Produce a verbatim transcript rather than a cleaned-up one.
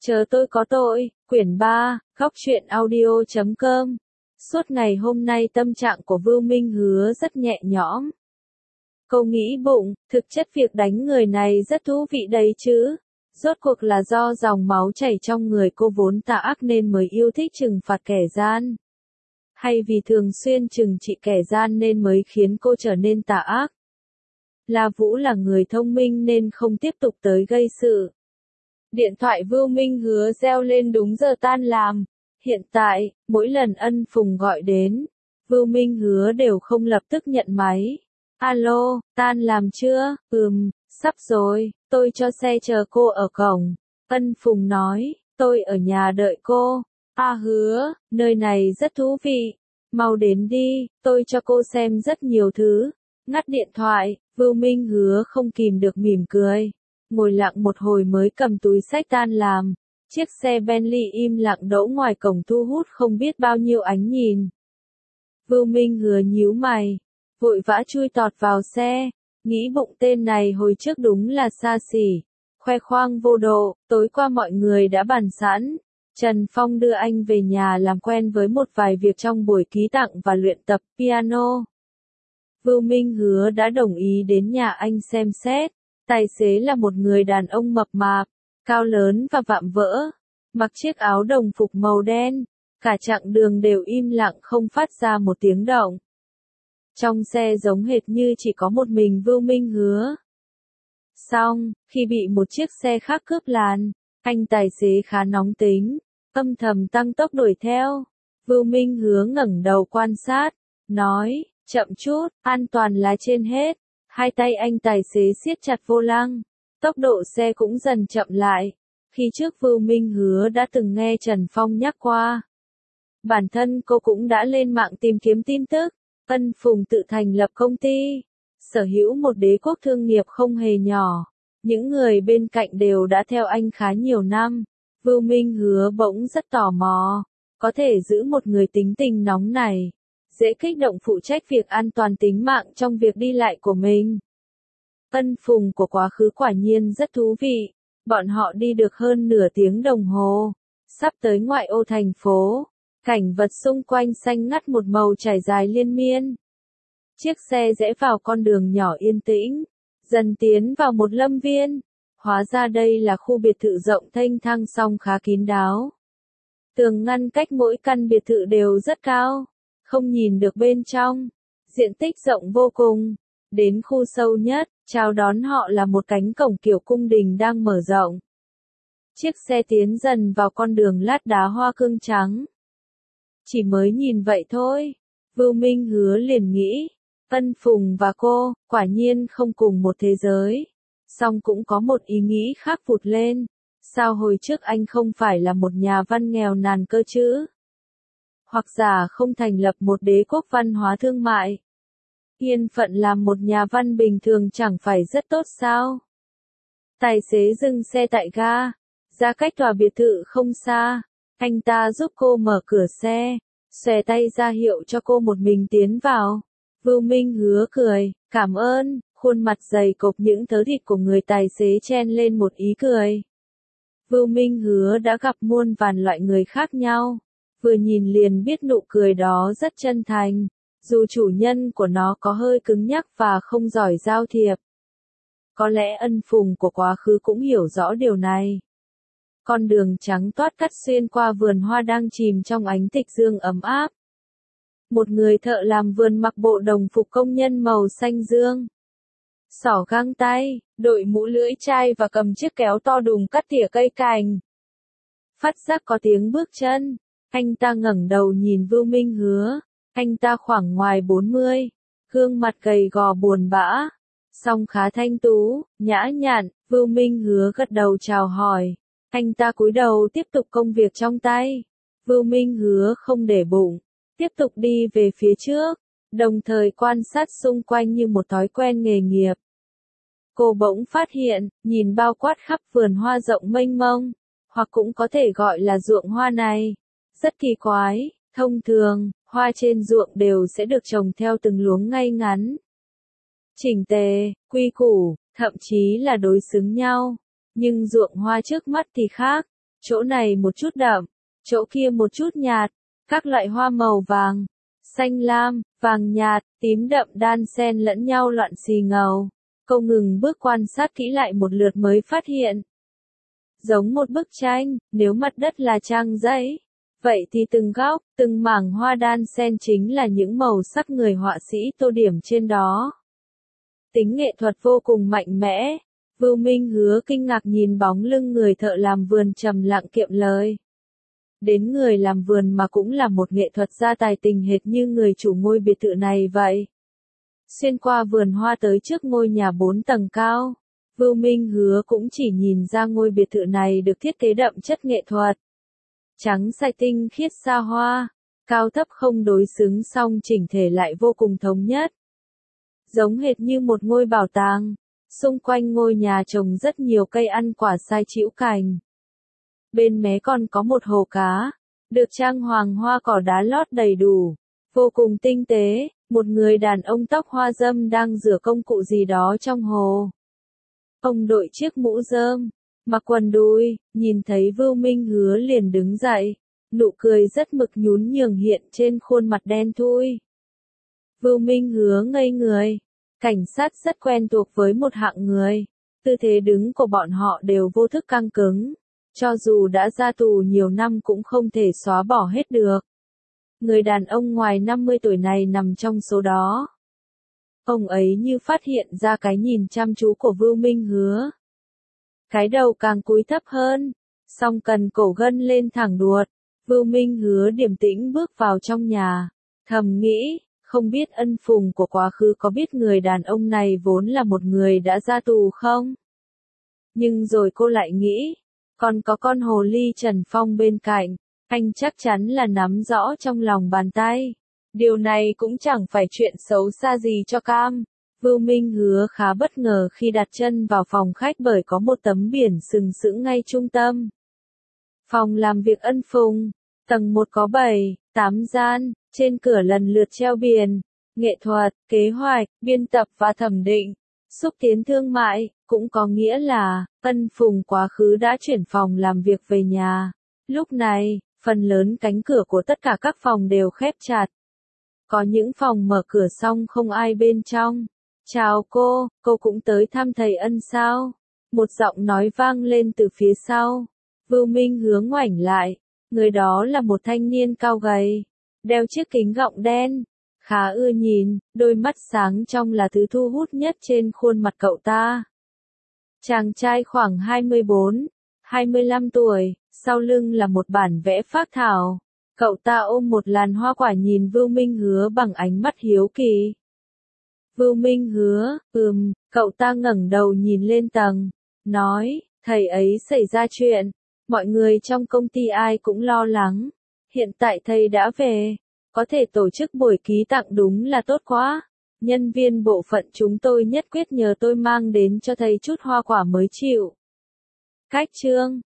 Chờ tôi có tội, quyển ba, góc truyện audio chấm com. Suốt ngày hôm nay tâm trạng của Vưu Minh Hứa rất nhẹ nhõm. Cô nghĩ bụng, thực chất việc đánh người này rất thú vị đấy chứ. Rốt cuộc là do dòng máu chảy trong người cô vốn tà ác nên mới yêu thích trừng phạt kẻ gian. Hay vì thường xuyên trừng trị kẻ gian nên mới khiến cô trở nên tà ác. La Vũ là người thông minh nên không tiếp tục tới gây sự. Điện thoại Vưu Minh Hứa reo lên đúng giờ tan làm. Hiện tại, mỗi lần Ân Phùng gọi đến, Vưu Minh Hứa đều không lập tức nhận máy. Alo, tan làm chưa? Ừm, sắp rồi, tôi cho xe chờ cô ở cổng. Ân Phùng nói, tôi ở nhà đợi cô. À Hứa, nơi này rất thú vị. Mau đến đi, tôi cho cô xem rất nhiều thứ. Ngắt điện thoại, Vưu Minh Hứa không kìm được mỉm cười. Ngồi lặng một hồi mới cầm túi xách tan làm. Chiếc xe Bentley im lặng đỗ ngoài cổng thu hút không biết bao nhiêu ánh nhìn. Vưu Minh Hứa nhíu mày, vội vã chui tọt vào xe, nghĩ bụng tên này hồi trước đúng là xa xỉ, khoe khoang vô độ. Tối qua mọi người đã bàn sẵn, Trần Phong đưa anh về nhà làm quen với một vài việc trong buổi ký tặng và luyện tập piano. Vưu Minh Hứa đã đồng ý đến nhà anh xem xét. Tài xế là một người đàn ông mập mạp, cao lớn và vạm vỡ, mặc chiếc áo đồng phục màu đen, cả chặng đường đều im lặng không phát ra một tiếng động. Trong xe giống hệt như chỉ có một mình Vưu Minh Hứa. Xong, khi bị một chiếc xe khác cướp làn, anh tài xế khá nóng tính, âm thầm tăng tốc đuổi theo. Vưu Minh Hứa ngẩng đầu quan sát, nói, chậm chút, an toàn là trên hết. Hai tay anh tài xế siết chặt vô lăng, tốc độ xe cũng dần chậm lại. Khi trước Vưu Minh Hứa đã từng nghe Trần Phong nhắc qua. Bản thân cô cũng đã lên mạng tìm kiếm tin tức. Ân Phùng tự thành lập công ty, sở hữu một đế quốc thương nghiệp không hề nhỏ. Những người bên cạnh đều đã theo anh khá nhiều năm. Vưu Minh Hứa bỗng rất tò mò, có thể giữ một người tính tình nóng này, dễ kích động phụ trách việc an toàn tính mạng trong việc đi lại của mình. Ân Phùng của quá khứ quả nhiên rất thú vị. Bọn họ đi được hơn nửa tiếng đồng hồ, sắp tới ngoại ô thành phố. Cảnh vật xung quanh xanh ngắt một màu trải dài liên miên. Chiếc xe rẽ vào con đường nhỏ yên tĩnh, dần tiến vào một lâm viên. Hóa ra đây là khu biệt thự rộng thênh thang song khá kín đáo. Tường ngăn cách mỗi căn biệt thự đều rất cao, không nhìn được bên trong. Diện tích rộng vô cùng. Đến khu sâu nhất, chào đón họ là một cánh cổng kiểu cung đình đang mở rộng. Chiếc xe tiến dần vào con đường lát đá hoa cương trắng. Chỉ mới nhìn vậy thôi, Vưu Minh Hứa liền nghĩ, Ân Phùng và cô, quả nhiên không cùng một thế giới. Song cũng có một ý nghĩ khác vụt lên, sao hồi trước anh không phải là một nhà văn nghèo nàn cơ chứ? Hoặc giả không thành lập một đế quốc văn hóa thương mại. Yên phận làm một nhà văn bình thường chẳng phải rất tốt sao? Tài xế dừng xe tại ga, ra cách tòa biệt thự không xa. Anh ta giúp cô mở cửa xe, xòe tay ra hiệu cho cô một mình tiến vào. Vưu Minh Hứa cười, cảm ơn, khuôn mặt dày cộp những thớ thịt của người tài xế chen lên một ý cười. Vưu Minh Hứa đã gặp muôn vàn loại người khác nhau, vừa nhìn liền biết nụ cười đó rất chân thành, dù chủ nhân của nó có hơi cứng nhắc và không giỏi giao thiệp. Có lẽ Ân Phùng của quá khứ cũng hiểu rõ điều này. Con đường trắng toát cắt xuyên qua vườn hoa đang chìm trong ánh tịch dương ấm áp. Một người thợ làm vườn mặc bộ đồng phục công nhân màu xanh dương, xỏ găng tay, đội mũ lưỡi chai và cầm chiếc kéo to đùng cắt tỉa cây cành. Phát giác có tiếng bước chân, anh ta ngẩng đầu nhìn Vưu Minh Hứa. Anh ta khoảng ngoài bốn mươi, gương mặt gầy gò buồn bã, song khá thanh tú, nhã nhặn. Vưu Minh Hứa gật đầu chào hỏi. Anh ta cúi đầu tiếp tục công việc trong tay. Vưu Minh Hứa không để bụng, tiếp tục đi về phía trước, đồng thời quan sát xung quanh như một thói quen nghề nghiệp. Cô bỗng phát hiện, nhìn bao quát khắp vườn hoa rộng mênh mông, hoặc cũng có thể gọi là ruộng hoa này, rất kỳ quái. Thông thường, hoa trên ruộng đều sẽ được trồng theo từng luống ngay ngắn, chỉnh tề, quy củ, thậm chí là đối xứng nhau. Nhưng ruộng hoa trước mắt thì khác. chỗ này một chút đậm, chỗ kia một chút nhạt, các loại hoa màu vàng, xanh lam, vàng nhạt, tím đậm đan xen lẫn nhau loạn xì ngầu. Cô ngừng bước quan sát kỹ lại một lượt mới phát hiện. Giống một bức tranh, nếu mặt đất là trang giấy, vậy thì từng góc, từng mảng hoa đan xen chính là những màu sắc người họa sĩ tô điểm trên đó. Tính nghệ thuật vô cùng mạnh mẽ. Vưu Minh Hứa kinh ngạc nhìn bóng lưng người thợ làm vườn trầm lặng kiệm lời. Đến người làm vườn mà cũng là một nghệ thuật gia tài tình hệt như người chủ ngôi biệt thự này vậy. Xuyên qua vườn hoa tới trước ngôi nhà bốn tầng cao, Vưu Minh Hứa cũng chỉ nhìn ra ngôi biệt thự này được thiết kế đậm chất nghệ thuật. Trắng sạch tinh khiết xa hoa, cao thấp không đối xứng song chỉnh thể lại vô cùng thống nhất. Giống hệt như một ngôi bảo tàng, xung quanh ngôi nhà trồng rất nhiều cây ăn quả sai chĩu cành. Bên mé còn có một hồ cá, được trang hoàng hoa cỏ đá lót đầy đủ, vô cùng tinh tế. Một người đàn ông tóc hoa râm đang rửa công cụ gì đó trong hồ. Ông đội chiếc mũ rơm, mặc quần đùi, nhìn thấy Vưu Minh Hứa liền đứng dậy, nụ cười rất mực nhún nhường hiện trên khuôn mặt đen thui. Vưu Minh Hứa ngây người, cảnh sát rất quen thuộc với một hạng người, tư thế đứng của bọn họ đều vô thức căng cứng, cho dù đã ra tù nhiều năm cũng không thể xóa bỏ hết được. Người đàn ông ngoài năm mươi tuổi này nằm trong số đó. Ông ấy như phát hiện ra cái nhìn chăm chú của Vưu Minh Hứa. Cái đầu càng cúi thấp hơn, song cần cổ gân lên thẳng đuột. Vưu Minh Hứa điềm tĩnh bước vào trong nhà, thầm nghĩ, không biết ân phùng của quá khứ có biết người đàn ông này vốn là một người đã ra tù không? Nhưng rồi cô lại nghĩ, còn có con hồ ly Trần Phong bên cạnh. Anh chắc chắn là nắm rõ trong lòng bàn tay. Điều này cũng chẳng phải chuyện xấu xa gì cho Cam. Vưu Minh Hứa khá bất ngờ khi đặt chân vào phòng khách bởi có một tấm biển sừng sững ngay trung tâm. Phòng làm việc ân phùng, tầng một có bảy, tám gian, trên cửa lần lượt treo biển, nghệ thuật, kế hoạch, biên tập và thẩm định, xúc tiến thương mại, cũng có nghĩa là, ân phùng quá khứ đã chuyển phòng làm việc về nhà. Lúc này, phần lớn cánh cửa của tất cả các phòng đều khép chặt. Có những phòng mở cửa xong không ai bên trong. Chào cô, cô cũng tới thăm thầy Ân sao? Một giọng nói vang lên từ phía sau. Vưu Minh Hứa ngoảnh lại. Người đó là một thanh niên cao gầy, đeo chiếc kính gọng đen. Khá ưa nhìn, đôi mắt sáng trong là thứ thu hút nhất trên khuôn mặt cậu ta. Chàng trai khoảng hai mươi bốn, hai mươi lăm tuổi. Sau lưng là một bản vẽ phác thảo. Cậu ta ôm một làn hoa quả nhìn Vưu Minh Hứa bằng ánh mắt hiếu kỳ. Vưu Minh Hứa, ừm, cậu ta ngẩng đầu nhìn lên tầng, nói, thầy ấy xảy ra chuyện, mọi người trong công ty ai cũng lo lắng. Hiện tại thầy đã về, có thể tổ chức buổi ký tặng đúng là tốt quá. Nhân viên bộ phận chúng tôi nhất quyết nhờ tôi mang đến cho thầy chút hoa quả mới chịu. Cách chương